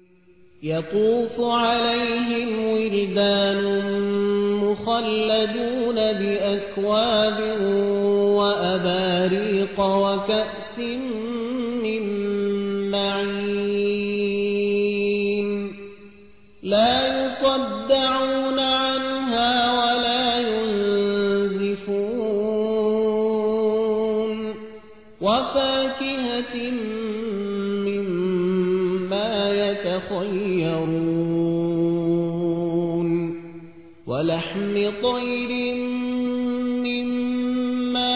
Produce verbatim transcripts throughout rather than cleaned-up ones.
يطوف عليهم ولدان مخلدون بأكواب وأباريق وكأس من معين لا يصدعون عنها ولا ينزفون وفاكهة مما يتخيرون ولحم طير مما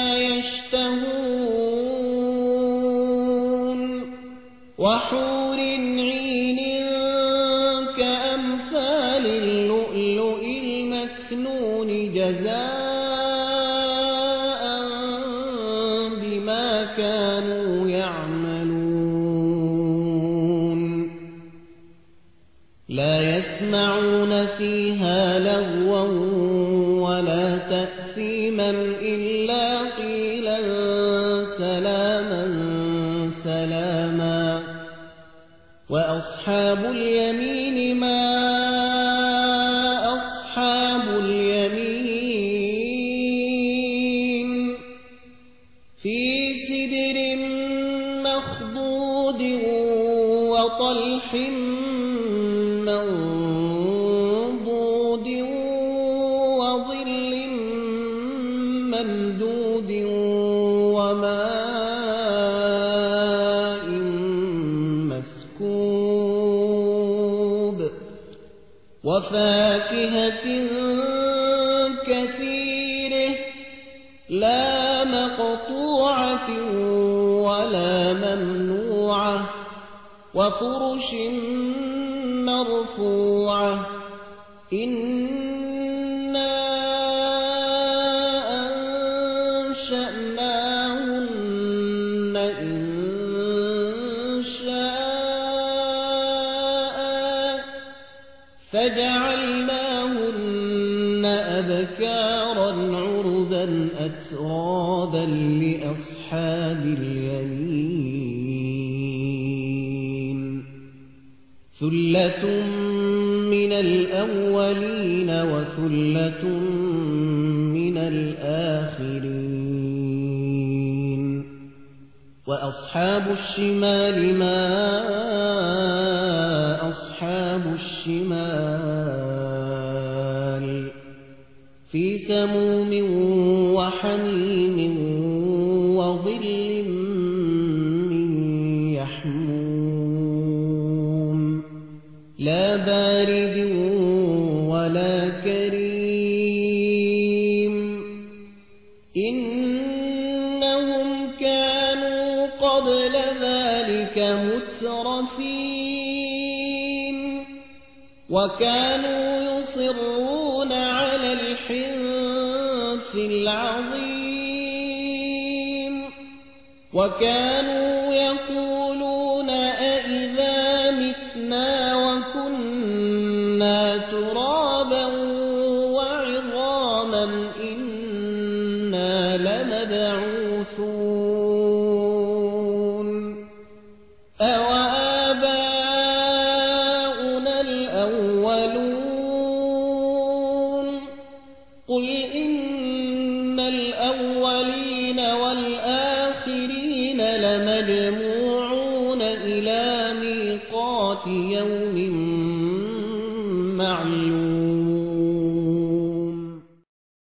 يشتهون وحور عين كأمثال اللؤلؤ المكنون جزاء بما كانوا يعملون لا يسمعون فيها لغوا ولا تأثيما إلا قيلا سلاما سلاما وأصحاب اليمين ما أصحاب اليمين في سدر مخضود وطلح منضود وظل ممدود وماء مسكوب وفاكهة كثيرة لا مقطوعة ولا ممنوعة وفرش مرفوعة إنا أنشأناهن إنشاء فجعلناهن أبكارا عربا أترابا لأصحاب اليمين ثلة من الأولين وثلة من الآخرين وأصحاب الشمال ما أصحاب الشمال في سموم وحميم وظل من يحموم لا بارد ولا كريم إنهم كانوا قبل ذلك مترفين وكانوا يصرون على الحنث العظيم وكانوا يقولون أئذا متنا وكنا ترابا وعظاما إنا لمبعوثون أوآباؤنا الأولون قل إن الأولين والآخرين لمجموعون إلى ميقات يوم معلوم